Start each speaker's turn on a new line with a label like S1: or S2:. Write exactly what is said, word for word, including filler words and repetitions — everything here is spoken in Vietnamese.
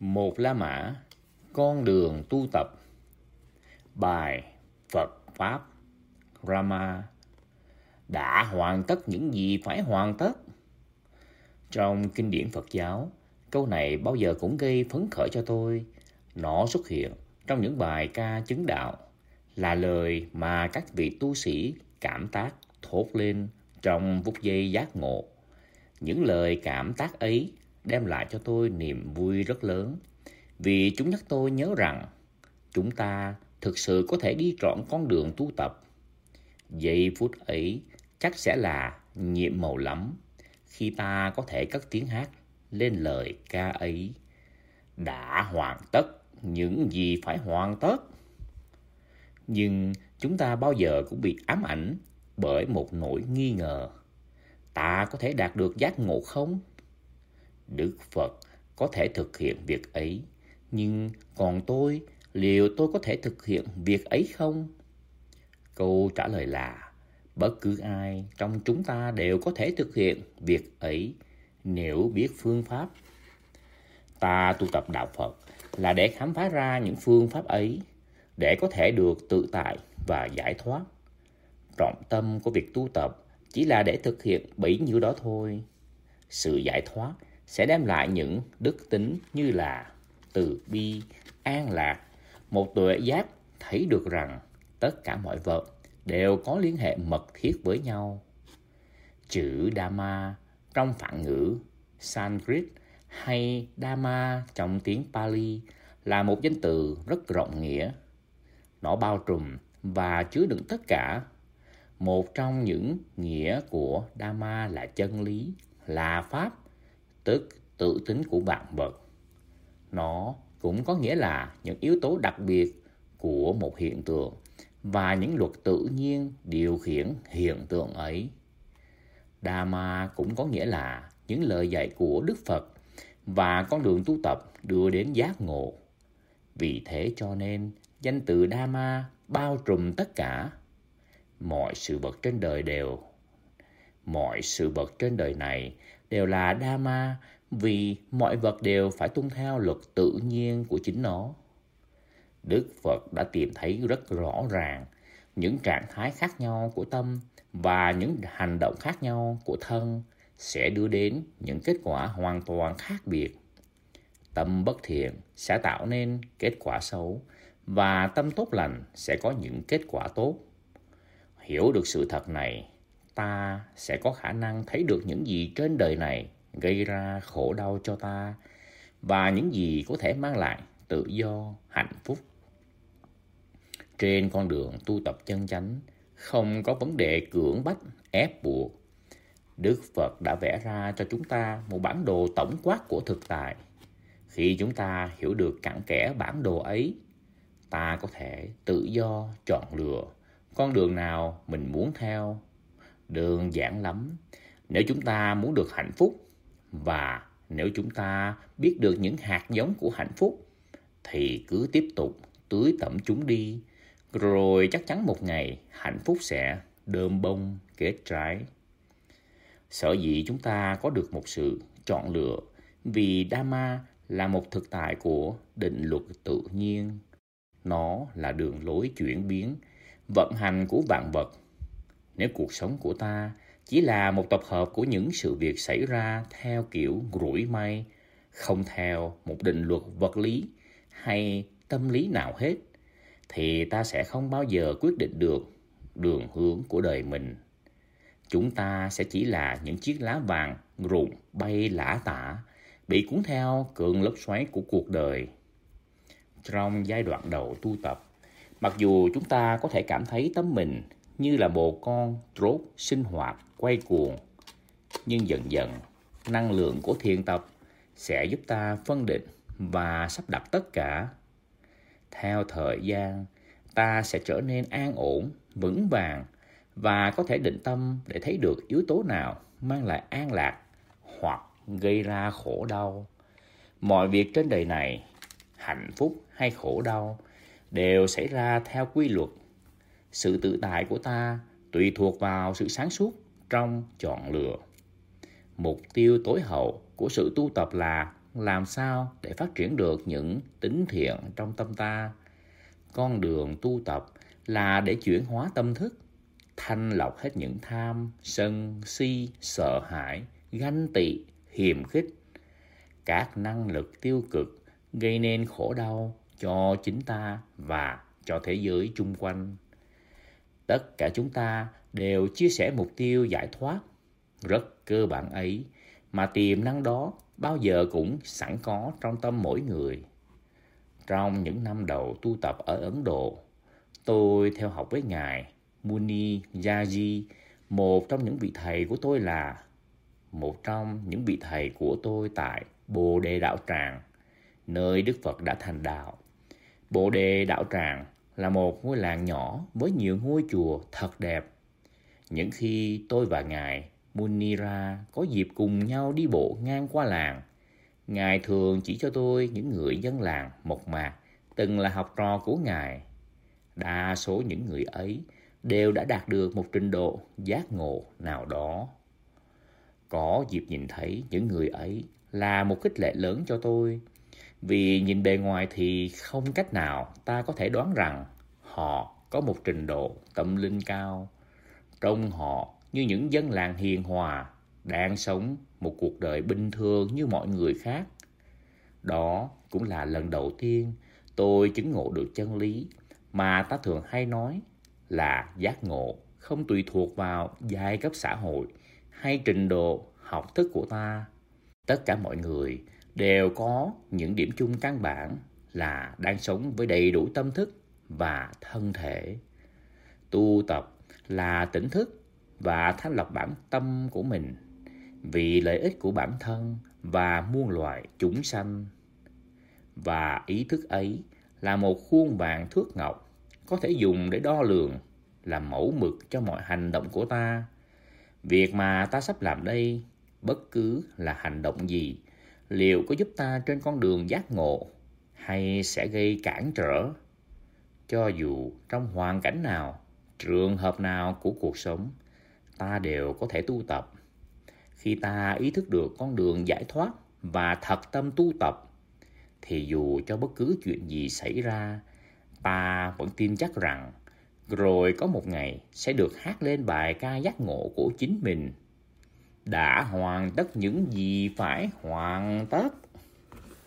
S1: Một La Mã, con đường tu tập. Bài Phật Pháp Rama. Đã hoàn tất những gì phải hoàn tất. Trong kinh điển Phật giáo, câu này bao giờ cũng gây phấn khởi cho tôi. Nó xuất hiện trong những bài ca chứng đạo, là lời mà các vị tu sĩ cảm tác thốt lên trong phút giây giác ngộ. Những lời cảm tác ấy đem lại cho tôi niềm vui rất lớn, vì chúng nhắc tôi nhớ rằng chúng ta thực sự có thể đi trọn con đường tu tập. Giây phút ấy chắc sẽ là nhiệm màu lắm khi ta có thể cất tiếng hát lên lời ca ấy. Đã hoàn tất những gì phải hoàn tất. Nhưng chúng ta bao giờ cũng bị ám ảnh bởi một nỗi nghi ngờ. Ta có thể đạt được giác ngộ không? Đức Phật có thể thực hiện việc ấy, nhưng còn tôi, liệu tôi có thể thực hiện việc ấy không? Câu trả lời là bất cứ ai trong chúng ta đều có thể thực hiện việc ấy nếu biết phương pháp. Ta tu tập đạo Phật là để khám phá ra những phương pháp ấy, để có thể được tự tại và giải thoát. Trọng tâm của việc tu tập chỉ là để thực hiện bấy nhiêu đó thôi. Sự giải thoát sẽ đem lại những đức tính như là từ bi, an lạc, một tuệ giác thấy được rằng tất cả mọi vật đều có liên hệ mật thiết với nhau. Chữ Dhamma trong phạn ngữ Sanskrit hay Dhamma trong tiếng Pali là một danh từ rất rộng nghĩa. Nó bao trùm và chứa đựng tất cả. Một trong những nghĩa của Dhamma là chân lý, là pháp, tức tự tính của vạn vật. Nó cũng có nghĩa là những yếu tố đặc biệt của một hiện tượng và những luật tự nhiên điều khiển hiện tượng ấy. Dhamma cũng có nghĩa là những lời dạy của Đức Phật và con đường tu tập đưa đến giác ngộ. Vì thế cho nên danh từ Dhamma bao trùm tất cả. Mọi sự vật trên đời đều Mọi sự vật trên đời này đều là Dhamma, vì mọi vật đều phải tuân theo luật tự nhiên của chính nó. Đức Phật đã tìm thấy rất rõ ràng những trạng thái khác nhau của tâm và những hành động khác nhau của thân sẽ đưa đến những kết quả hoàn toàn khác biệt. Tâm bất thiện sẽ tạo nên kết quả xấu, và tâm tốt lành sẽ có những kết quả tốt. Hiểu được sự thật này, ta sẽ có khả năng thấy được những gì trên đời này gây ra khổ đau cho ta và những gì có thể mang lại tự do, hạnh phúc. Trên con đường tu tập chân chánh, không có vấn đề cưỡng bách, ép buộc. Đức Phật đã vẽ ra cho chúng ta một bản đồ tổng quát của thực tại. Khi chúng ta hiểu được cặn kẽ bản đồ ấy, ta có thể tự do chọn lựa con đường nào mình muốn theo. Đơn giản lắm, nếu chúng ta muốn được hạnh phúc, và nếu chúng ta biết được những hạt giống của hạnh phúc, thì cứ tiếp tục tưới tẩm chúng đi, rồi chắc chắn một ngày hạnh phúc sẽ đơm bông kết trái. Sở dĩ chúng ta có được một sự chọn lựa, vì Dhamma là một thực tại của định luật tự nhiên. Nó là đường lối chuyển biến, vận hành của vạn vật. Nếu cuộc sống của ta chỉ là một tập hợp của những sự việc xảy ra theo kiểu rủi may, không theo một định luật vật lý hay tâm lý nào hết, thì ta sẽ không bao giờ quyết định được đường hướng của đời mình. Chúng ta sẽ chỉ là những chiếc lá vàng rụng bay lả tả, bị cuốn theo cơn lốc xoáy của cuộc đời. Trong giai đoạn đầu tu tập, mặc dù chúng ta có thể cảm thấy tâm mình như là một con rốt sinh hoạt quay cuồng, nhưng dần dần năng lượng của thiền tập sẽ giúp ta phân định và sắp đặt tất cả. Theo thời gian, ta sẽ trở nên an ổn, vững vàng và có thể định tâm để thấy được yếu tố nào mang lại an lạc hoặc gây ra khổ đau. Mọi việc trên đời này, hạnh phúc hay khổ đau, đều xảy ra theo quy luật. Sự tự tại của ta tùy thuộc vào sự sáng suốt trong chọn lựa. Mục tiêu tối hậu của sự tu tập là làm sao để phát triển được những tính thiện trong tâm ta. Con đường tu tập là để chuyển hóa tâm thức, thanh lọc hết những tham, sân, si, sợ hãi, ganh tị, hiềm khích, các năng lực tiêu cực gây nên khổ đau cho chính ta và cho thế giới chung quanh. Tất cả chúng ta đều chia sẻ mục tiêu giải thoát rất cơ bản ấy, mà tiềm năng đó bao giờ cũng sẵn có trong tâm mỗi người. Trong những năm đầu tu tập ở Ấn Độ, tôi theo học với Ngài Muni Yaji. Một trong những vị thầy của tôi là một trong những vị thầy của tôi tại Bồ Đề Đạo Tràng, nơi Đức Phật đã thành đạo. Bồ Đề Đạo Tràng là một ngôi làng nhỏ với nhiều ngôi chùa thật đẹp. Những khi tôi và Ngài Munira có dịp cùng nhau đi bộ ngang qua làng, Ngài thường chỉ cho tôi những người dân làng mộc mạc từng là học trò của Ngài. Đa số những người ấy đều đã đạt được một trình độ giác ngộ nào đó. Có dịp nhìn thấy những người ấy là một khích lệ lớn cho tôi, vì nhìn bề ngoài thì không cách nào ta có thể đoán rằng họ có một trình độ tâm linh cao. Trông họ như những dân làng hiền hòa, đang sống một cuộc đời bình thường như mọi người khác. Đó cũng là lần đầu tiên tôi chứng ngộ được chân lý mà ta thường hay nói là giác ngộ không tùy thuộc vào giai cấp xã hội hay trình độ học thức của ta. Tất cả mọi người đều có những điểm chung căn bản là đang sống với đầy đủ tâm thức và thân thể. Tu tập là tỉnh thức và thanh lọc bản tâm của mình vì lợi ích của bản thân và muôn loài chúng sanh. Và ý thức ấy là một khuôn vàng thước ngọc có thể dùng để đo lường, làm mẫu mực cho mọi hành động của ta. Việc mà ta sắp làm đây, bất cứ là hành động gì, liệu có giúp ta trên con đường giác ngộ hay sẽ gây cản trở? Cho dù trong hoàn cảnh nào, trường hợp nào của cuộc sống, ta đều có thể tu tập. Khi ta ý thức được con đường giải thoát và thật tâm tu tập, thì dù cho bất cứ chuyện gì xảy ra, ta vẫn tin chắc rằng rồi có một ngày sẽ được hát lên bài ca giác ngộ của chính mình. Đã hoàn tất những gì phải hoàn tất.